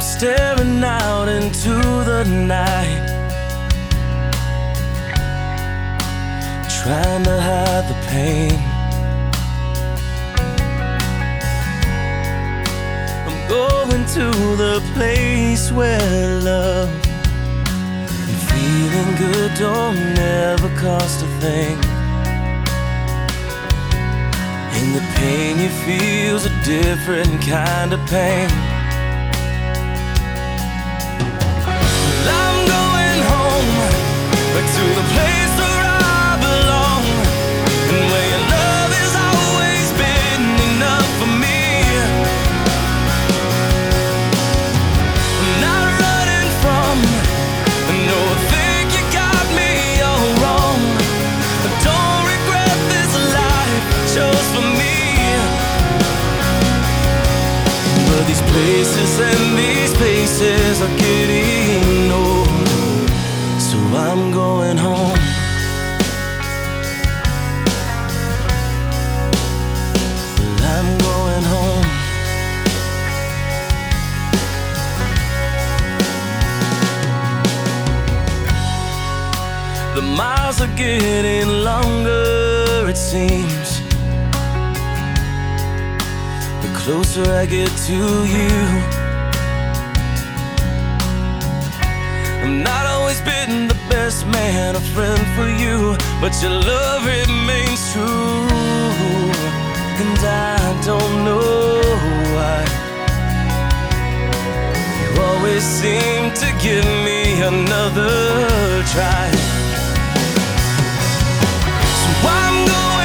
staring out into the night, trying to hide the pain. I'm going to the place where love and feeling good don't ever cost a thing. And the pain you feel's a different kind of pain. To the place where I belong, and where your love has always been enough for me. I'm not running from, no, I think you got me all wrong. I don't regret this life I chose for me. But these places and these places are getting old, so I'm going home. Well, I'm going home. The miles are getting longer, it seems, the closer I get to you. I'm not always been the best man, a friend for you, but your love remains true. And I don't know why you always seem to give me another try. So I'm going